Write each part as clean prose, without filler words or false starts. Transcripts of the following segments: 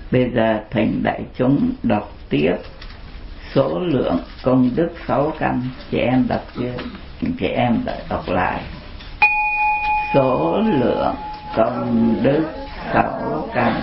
Bây giờ thỉnh đại chúng đọc tiếp số lượng công đức 6 căn. Chị em đọc chưa? Chị em đọc lại. Số lượng công đức 6 căn.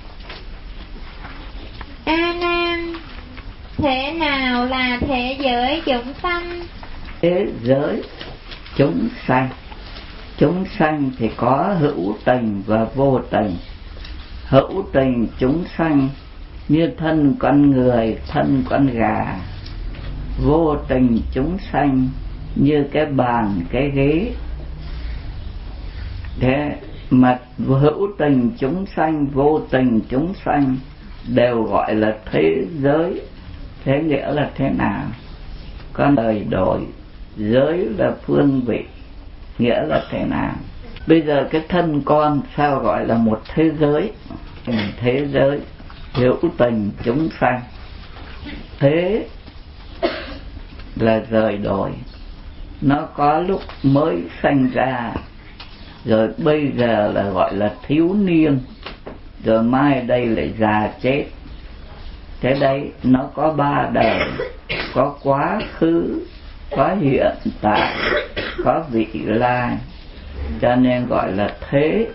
A Nan, thế nào là thế giới chúng sanh? Thế giới chúng sanh, chúng sanh thì có hữu tình và vô tình. Hữu tình chúng sanh như thân con người, thân con gà. Vô tình chúng sanh như cái bàn, cái ghế. Thế mà hữu tình chúng sanh, vô tình chúng sanh đều gọi là thế giới. Thế nghĩa là thế nào? Con đời đổi, giới là phương vị, nghĩa là thế nào? Bây giờ cái thân con sao gọi là một thế giới? Thế giới hữu tình chúng sanh. Thế là rời đổi, nó có lúc mới sanh ra, rồi bây giờ là gọi là thiếu niên, rồi mai đây lại già chết. Thế đấy, nó có 3 đời, có quá khứ, có hiện tại, có vị lai, cho nên gọi là thế.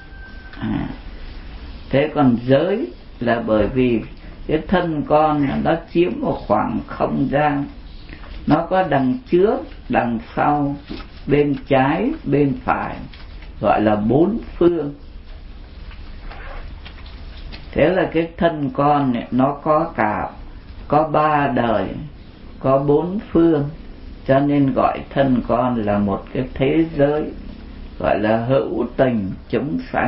Thế còn giới là bởi vì cái thân con nó chiếm một khoảng không gian, nó có đằng trước, đằng sau, bên trái, bên phải, gọi là 4 phương. Thế là cái thân con này, nó có 3 đời, có 4 phương, cho nên gọi thân con là một cái thế giới, gọi là hữu tình chúng sanh.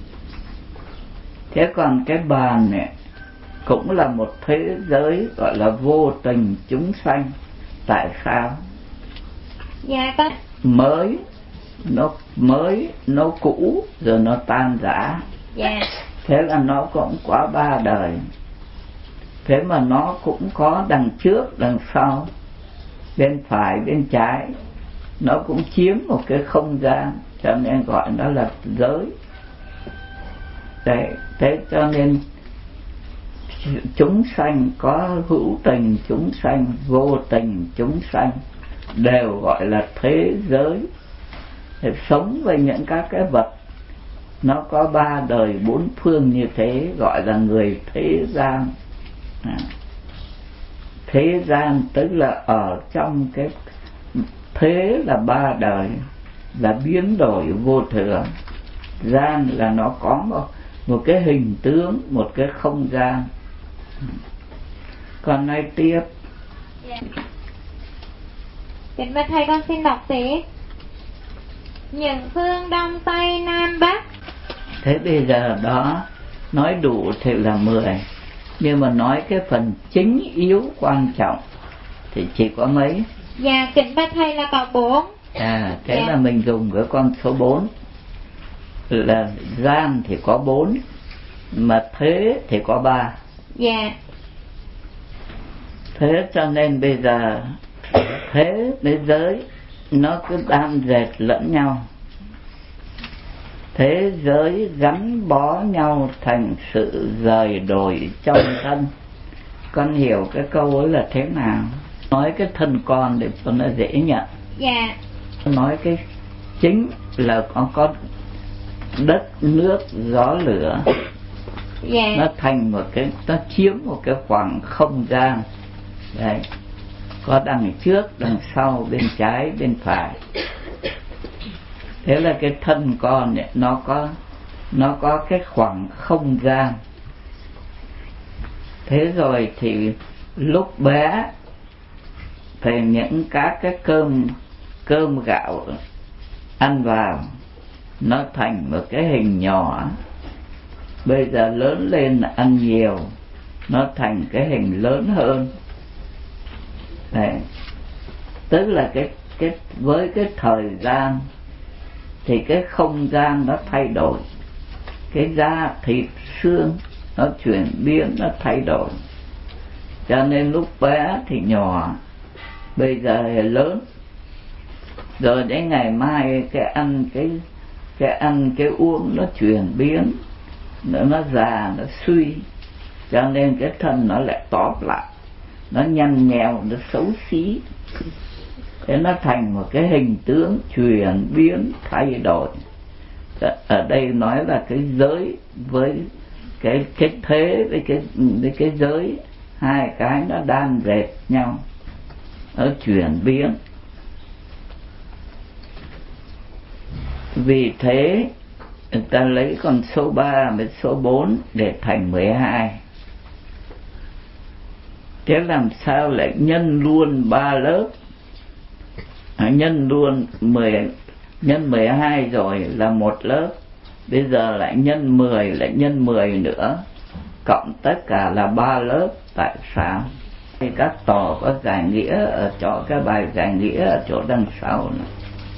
Thế còn cái bàn này cũng là một thế giới, gọi là vô tình chúng sanh. Tại sao? Dạ con. Nó cũ rồi nó tan rã. Dạ. Thế là nó cũng có 3 đời. Thế mà nó cũng có đằng trước, đằng sau, bên phải, bên trái, nó cũng chiếm một cái không gian, cho nên gọi nó là giới. Đấy, thế cho nên chúng sanh có hữu tình chúng sanh, vô tình chúng sanh đều gọi là thế giới. Để sống với những các cái vật nó có 3 đời 4 phương như thế gọi là người thế gian. Thế gian tức là ở trong cái thế là 3 đời, là biến đổi vô thường. Gian là nó có một cái hình tướng, một cái không gian. Còn nói tiếp. Kính bạch thầy, con xin đọc tiếp. Những phương đông tây nam bắc. Thế bây giờ đó nói đủ thì là 10, nhưng mà nói cái phần chính yếu quan trọng thì chỉ có mấy? Dạ kính bạch thầy là có 4. Thế dạ. Là mình dùng cái con số 4. Là gian thì có 4, mà thế thì có 3. Dạ. Thế cho nên bây giờ thế với giới nó cứ đan dệt lẫn nhau. Thế giới gắn bó nhau thành sự rời đổi trong thân. Con hiểu cái câu ấy là thế nào? Nói cái thân con để cho nó dễ nhận. Dạ. Nói cái chính là có đất, nước, gió, lửa. Dạ. Nó thành một cái, nó chiếm một cái khoảng không gian. Đấy. Có đằng trước, đằng sau, bên trái, bên phải. Thế là cái thân con này, nó có cái khoảng không gian. Thế rồi thì lúc bé thì những các cái cơm gạo ăn vào nó thành một cái hình nhỏ. Bây giờ lớn lên ăn nhiều, nó thành cái hình lớn hơn. Đấy. Tức là với cái thời gian thì cái không gian nó thay đổi, cái da thịt xương nó chuyển biến, nó thay đổi. Cho nên lúc bé thì nhỏ, bây giờ thì lớn. Rồi đến ngày mai cái ăn cái uống nó chuyển biến, nó già, nó suy. cho nên cái thân nó lại tóp lại, nó nhăn nhèo, nó xấu xí, thế nó thành một cái hình tướng chuyển biến thay đổi. Ở đây nói là cái giới với cái thế với cái giới, hai cái nó đan dệt nhau, nó chuyển biến. Vì thế người ta lấy con số 3 với số 4 để thành 12. Thế làm sao lại nhân luôn 3 lớp? Nhân luôn 10, nhân 12 rồi là 1 lớp. Bây giờ lại nhân 10, lại nhân 10 nữa, cộng tất cả là 3 lớp. Tại sao? Thì các tòa có giải nghĩa ở chỗ, cái bài giải nghĩa ở chỗ đằng sau này.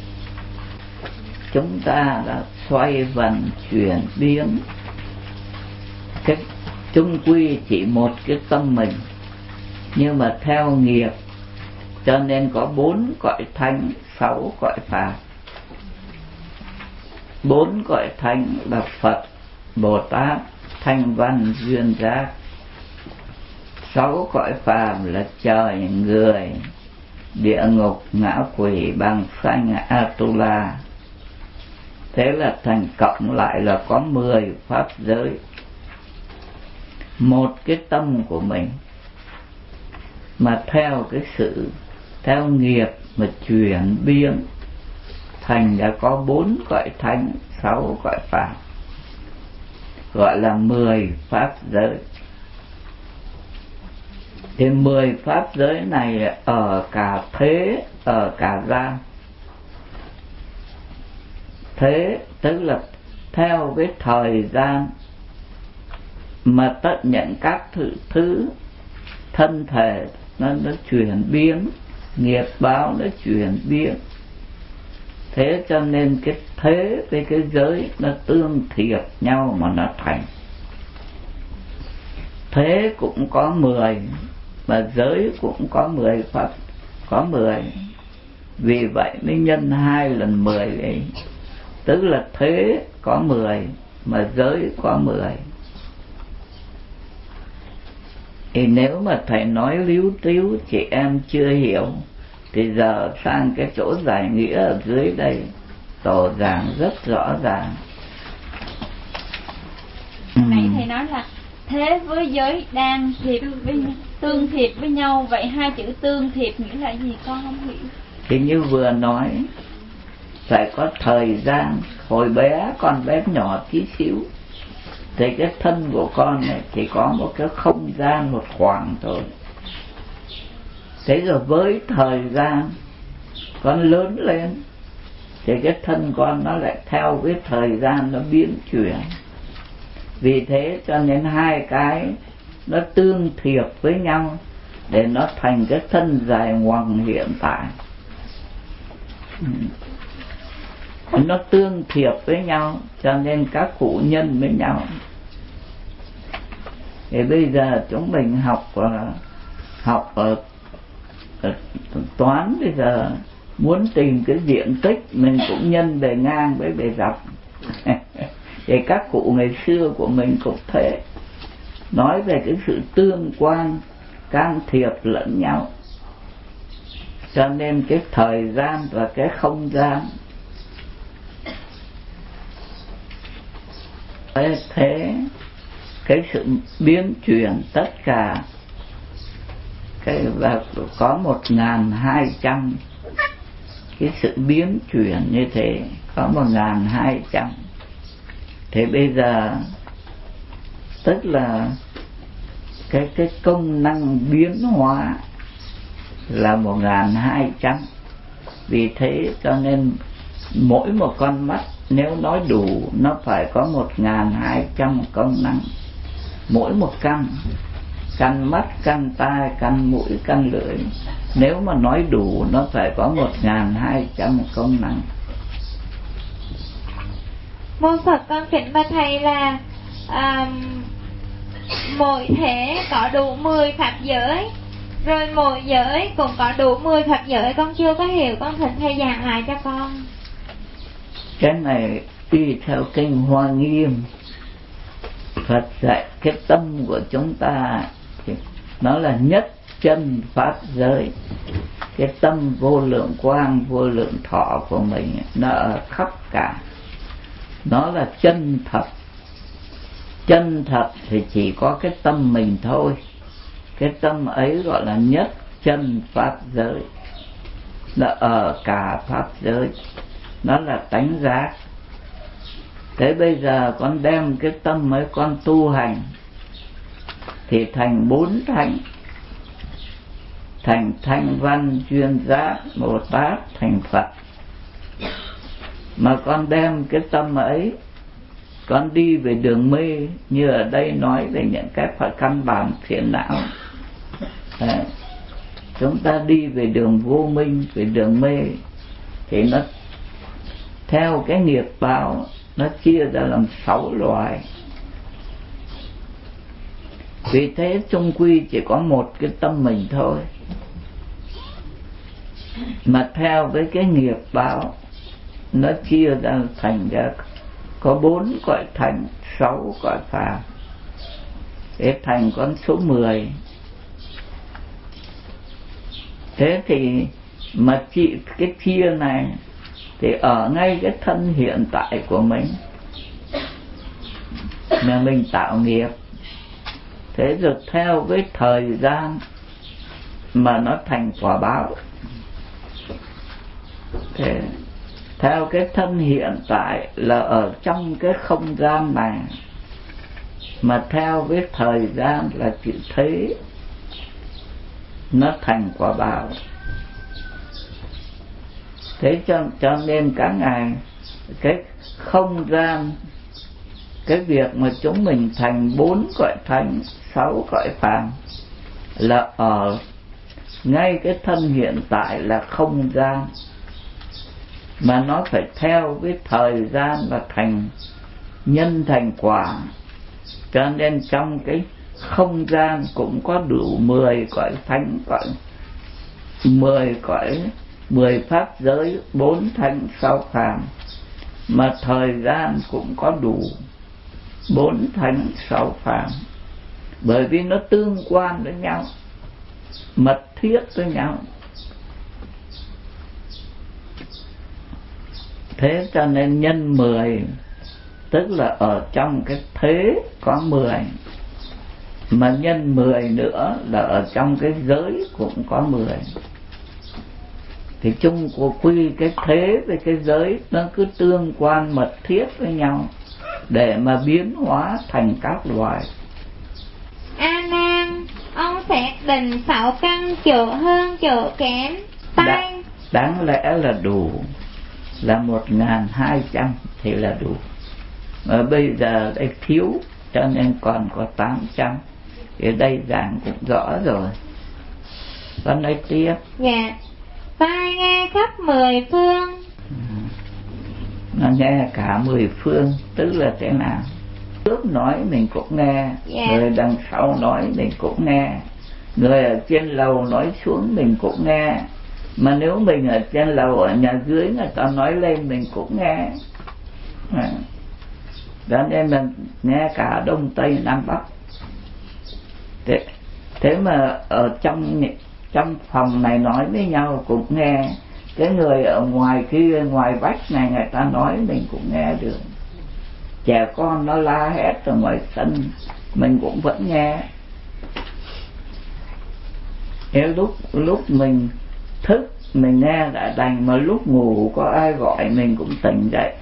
Chúng ta đã xoay vần chuyển biến, cái chung quy chỉ một cái tâm mình, nhưng mà theo nghiệp cho nên có 4 cõi thanh, 6 cõi phàm. 4 cõi thanh là Phật, Bồ Tát, Thanh Văn, Duyên Giác. 6 cõi phàm là trời, người, địa ngục, ngã quỷ, bàng sanh, Atula. Thế là thành cộng lại là có 10 pháp giới. Một cái tâm của mình mà theo cái sự, theo nghiệp mà chuyển biến thành đã có 4 cõi thánh, 6 cõi phàm, gọi là 10 pháp giới. Thì 10 pháp giới này ở cả thế, ở cả gian. Thế tức là theo cái thời gian mà tất nhận các thứ thân thể nó chuyển biến, nghiệp báo nó chuyển biến. Thế cho nên cái thế với cái giới nó tương thiệp nhau mà nó thành. Thế cũng có 10, mà giới cũng có 10 pháp, có 10. Vì vậy mới nhân 2 lần 10 ấy. Tức là thế có 10 mà giới có 10. Thì nếu mà thầy nói líu tíu chị em chưa hiểu thì giờ sang cái chỗ giải nghĩa ở dưới đây tổ giảng rất rõ ràng. Nãy thầy nói là thế với giới đang thiệp với tương thiệp với nhau, vậy hai chữ tương thiệp nghĩa là gì con không hiểu? Thì như vừa nói, phải có thời gian. Hồi bé, con bé nhỏ tí xíu thì cái thân của con này chỉ có một cái không gian, một khoảng thôi. Thế rồi với thời gian con lớn lên thì cái thân con nó lại theo cái thời gian nó biến chuyển. Vì thế cho nên hai cái nó tương thiệp với nhau để nó thành cái thân dài ngoằng hiện tại. Nó tương thiệp với nhau cho nên các cụ nhân với nhau. Thì bây giờ chúng mình học toán, bây giờ muốn tìm cái diện tích mình cũng nhân bề ngang với bề dọc. Thì các cụ ngày xưa của mình cũng thế, nói về cái sự tương quan can thiệp lẫn nhau. Cho nên cái thời gian và cái không gian thế, cái sự biến chuyển tất cả cái và có 1200 cái sự biến chuyển như thế, có 1200. Thế bây giờ tức là cái công năng biến hóa là 1200. Vì thế cho nên mỗi một con mắt nếu nói đủ nó phải có 1200 công năng. Mỗi một căn mắt, căn tai, căn mũi, căn lưỡi, nếu mà nói đủ nó phải có 1200 công năng. Mô Phật con kính bạch thầy là mỗi thể có đủ 10 pháp giới, rồi mỗi giới cũng có đủ 10 pháp giới. Con chưa có hiểu, con thỉnh thầy giảng lại cho con. Cái này tùy theo kinh Hoa Nghiêm, Phật dạy cái tâm của chúng ta thì nó là nhất chân pháp giới. Cái tâm vô lượng quang vô lượng thọ của mình nó ở khắp cả, nó là chân thật. Chân thật thì chỉ có cái tâm mình thôi. Cái tâm ấy gọi là nhất chân pháp giới, nó ở cả pháp giới, nó là tánh giác. Thế bây giờ con đem cái tâm ấy con tu hành thì thành 4 thánh, thành Thanh Văn Duyên Giác Bồ Tát, thành Phật. Mà con đem cái tâm ấy con đi về đường mê, như ở đây nói về những cái phải căn bản phiền não. Đấy. Chúng ta đi về đường vô minh, về đường mê thì nó theo cái nghiệp báo, nó chia ra làm 6 loại. Vì thế chung quy chỉ có một cái tâm mình thôi, mà theo với cái nghiệp báo nó chia ra thành ra có 4 cõi thành, 6 cõi phàm. Thế thành con số 10. Thế thì mà cái chia này thì ở ngay cái thân hiện tại của mình mà mình tạo nghiệp. Thế rồi theo với thời gian mà nó thành quả báo. Thế theo cái thân hiện tại là ở trong cái không gian này, mà theo với thời gian là chữ thế, nó thành quả báo. Thế cho nên các ngài cái không gian, cái việc mà chúng mình thành 4 cõi thánh, 6 cõi phàm là ở ngay cái thân hiện tại là không gian, mà nó phải theo với thời gian là thành nhân thành quả. Cho nên trong cái không gian cũng có đủ 10 cõi thánh, 10 cõi, 10 pháp giới, 4 thánh 6 phàm. Mà thời gian cũng có đủ 4 thánh 6 phàm. Bởi vì nó tương quan với nhau, mật thiết với nhau. Thế cho nên nhân 10, tức là ở trong cái thế có 10, mà nhân 10 nữa là ở trong cái giới cũng có 10. Thì chung của quy cái thế với cái giới nó cứ tương quan mật thiết với nhau để mà biến hóa thành các loài. A Nan, ông sẽ định 6 căn chỗ hơn chỗ kém tay. Đáng lẽ là đủ, là 1200 thì là đủ. Mà bây giờ đây thiếu, cho nên còn có 800. Thì đây giảng cũng rõ rồi. Con nói tiếp. Dạ. Tai nghe khắp 10 phương. Nó nghe cả 10 phương, tức là thế nào? Trước nói mình cũng nghe, người đằng sau nói mình cũng nghe, người ở trên lầu nói xuống mình cũng nghe. Mà nếu mình ở trên lầu, ở nhà dưới người ta nói lên mình cũng nghe. Đó nên mình nghe cả Đông Tây Nam Bắc. Thế mà ở trong phòng này nói với nhau cũng nghe. Cái người ở ngoài kia, ngoài vách này người ta nói mình cũng nghe được. Trẻ con nó la hét ở ngoài sân mình cũng vẫn nghe. Nếu lúc mình thức mình nghe đã đành, mà lúc ngủ có ai gọi mình cũng tỉnh dậy.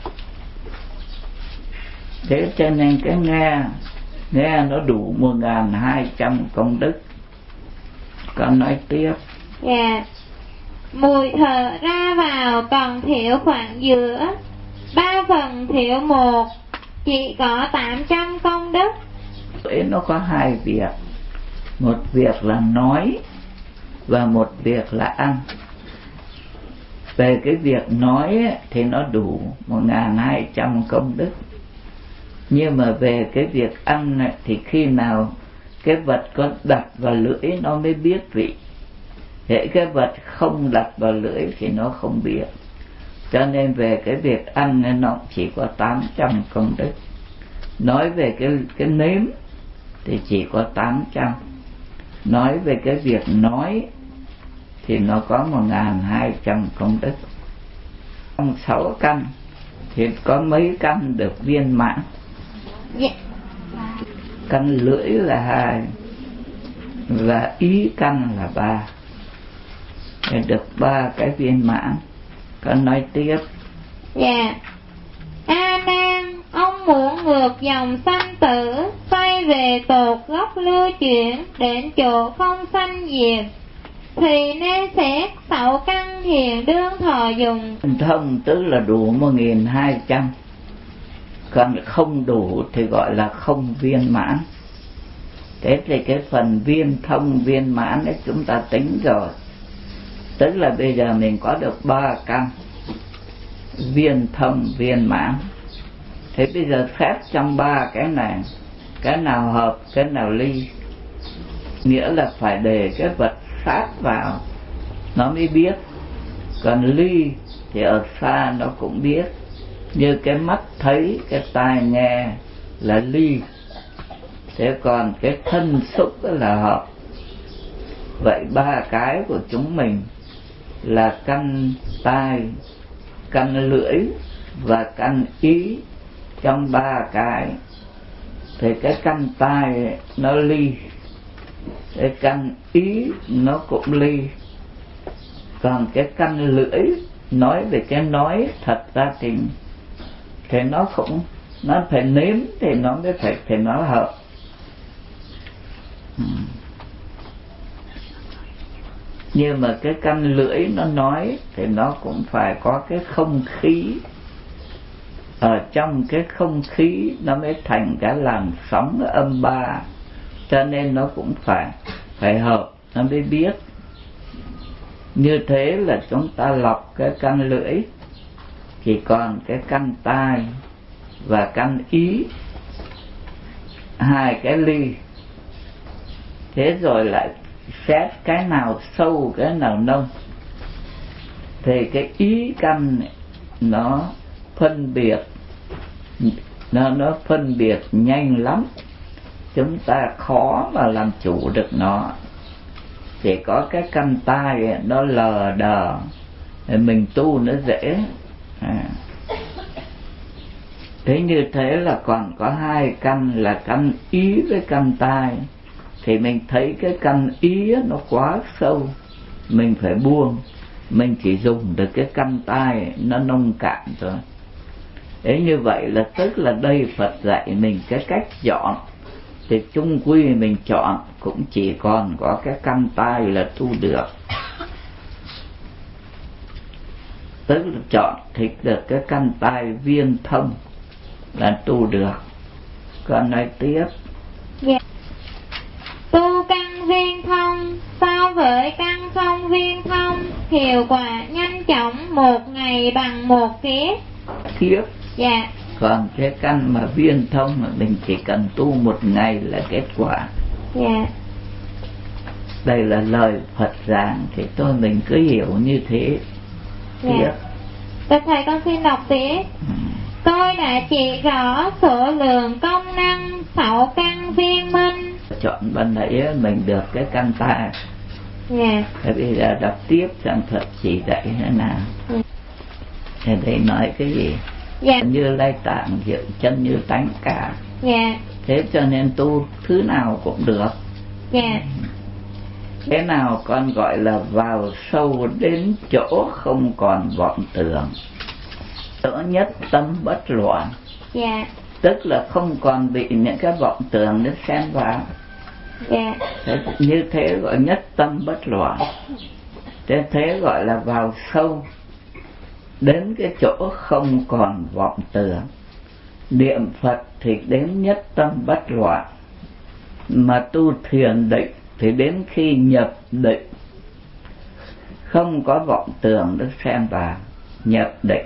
Thế cho nên cái nghe nó đủ 1200 công đức. Con nói tiếp. Dạ. Mùi thở ra vào còn thiếu khoảng giữa, 3 phần thiếu 1, chỉ có 800 công đức. Nó có 2 việc. Một việc là nói và một việc là ăn. Về cái việc nói thì nó đủ 1200 công đức. Nhưng mà về cái việc ăn này, thì khi nào cái vật có đặt vào lưỡi nó mới biết vị. Hễ cái vật không đặt vào lưỡi thì nó không biết. Cho nên về cái việc ăn nó chỉ có 800 công đức. Nói về cái nếm thì chỉ có 800. Nói về cái việc nói thì nó có 1200 công đức. Trong 6 căn thì có mấy căn được viên mãn? Căn lưỡi là 2 và ý căn là 3, để được 3 cái viên mãn. Con nói tiếp. Dạ. A Nan, ông muốn ngược dòng sanh tử, quay về tột gốc lưu chuyển, đến chỗ không sanh diệt, thì nên xét 6 căn hiện đương thọ dùng. Thông tức là đủ 1200, còn không đủ thì gọi là không viên mãn. Thế thì cái phần viên thông viên mãn đấy chúng ta tính rồi. Tức là bây giờ mình có được 3 căn viên thông viên mãn. Thế bây giờ xét trong 3 cái này, cái nào hợp, cái nào ly. Nghĩa là phải để cái vật sát vào nó mới biết. Còn ly thì ở xa nó cũng biết. Như cái mắt thấy, cái tai nghe là ly, thế còn cái thân xúc là hợp. Vậy 3 cái của chúng mình là căn tai, căn lưỡi và căn ý. Trong 3 cái thì cái căn tai nó ly, cái căn ý nó cũng ly. Còn cái căn lưỡi nói về cái nói thật ra thì nó cũng, nó phải nếm thì nó mới phải nó hợp. Nhưng mà cái căn lưỡi nó nói thì nó cũng phải có cái không khí. Ở trong cái không khí nó mới thành cái làn sóng âm 3, cho nên nó cũng phải hợp nó mới biết. Như thế là chúng ta lọc cái căn lưỡi, chỉ còn cái căn tai và căn ý, 2 cái ly. Thế rồi lại xét cái nào sâu cái nào nông. Thì cái ý căn này, nó phân biệt, nó phân biệt nhanh lắm, chúng ta khó mà làm chủ được nó. Chỉ có cái căn tai nó lờ đờ, mình tu nó dễ. Thế như thế là còn có 2 căn là căn ý với căn tai. Thì mình thấy cái căn ý nó quá sâu, mình phải buông, mình chỉ dùng được cái căn tai nó nông cạn thôi. Thế như vậy là tức là đây Phật dạy mình cái cách chọn, thì chung quy mình chọn cũng chỉ còn có cái căn tai là tu được. Tức là chọn thì được cái căn tai viên thông là tu được. Còn nói tiếp. Yeah. Tu căn viên thông so với căn không viên thông, hiệu quả nhanh chóng 1 ngày bằng 1 kiếp. Kiếp. Dạ. Còn cái căn mà viên thông mà mình chỉ cần tu 1 ngày là kết quả. Dạ. Đây là lời Phật giảng thì mình cứ hiểu như thế. Dạ. Thầy con xin đọc tiếp. Tôi đã chỉ rõ số lượng công năng 6 căn viên minh. Chọn ban nãy mình được cái căn tai. Dạ. Thế bây giờ đọc tiếp xem Phật chỉ dạy thế nào. Thế đây nói cái gì? Dạ. Như Lai Tạng hiện chân như tánh cả. Dạ. Thế cho nên tu thứ nào cũng được. Dạ. Thế nào con gọi là vào sâu đến chỗ không còn vọng tưởng, chỗ nhất tâm bất loạn. Dạ. Tức là không còn bị những cái vọng tưởng nó xen vào. Dạ. Thế, như thế gọi nhất tâm bất loạn. Thế gọi là vào sâu đến cái chỗ không còn vọng tưởng. Niệm Phật thì đến nhất tâm bất loạn. Mà tu thiền định thì đến khi nhập định, không có vọng tưởng nó xen vào, nhập định.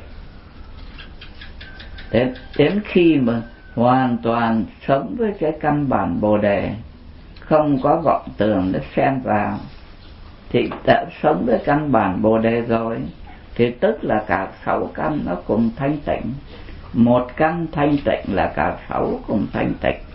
Đến khi mà hoàn toàn sống với cái căn bản Bồ Đề, không có vọng tưởng nó xen vào, thì đã sống với căn bản Bồ Đề rồi, thì tức là cả 6 căn nó cùng thanh tịnh. một căn thanh tịnh là cả sáu cùng thanh tịnh.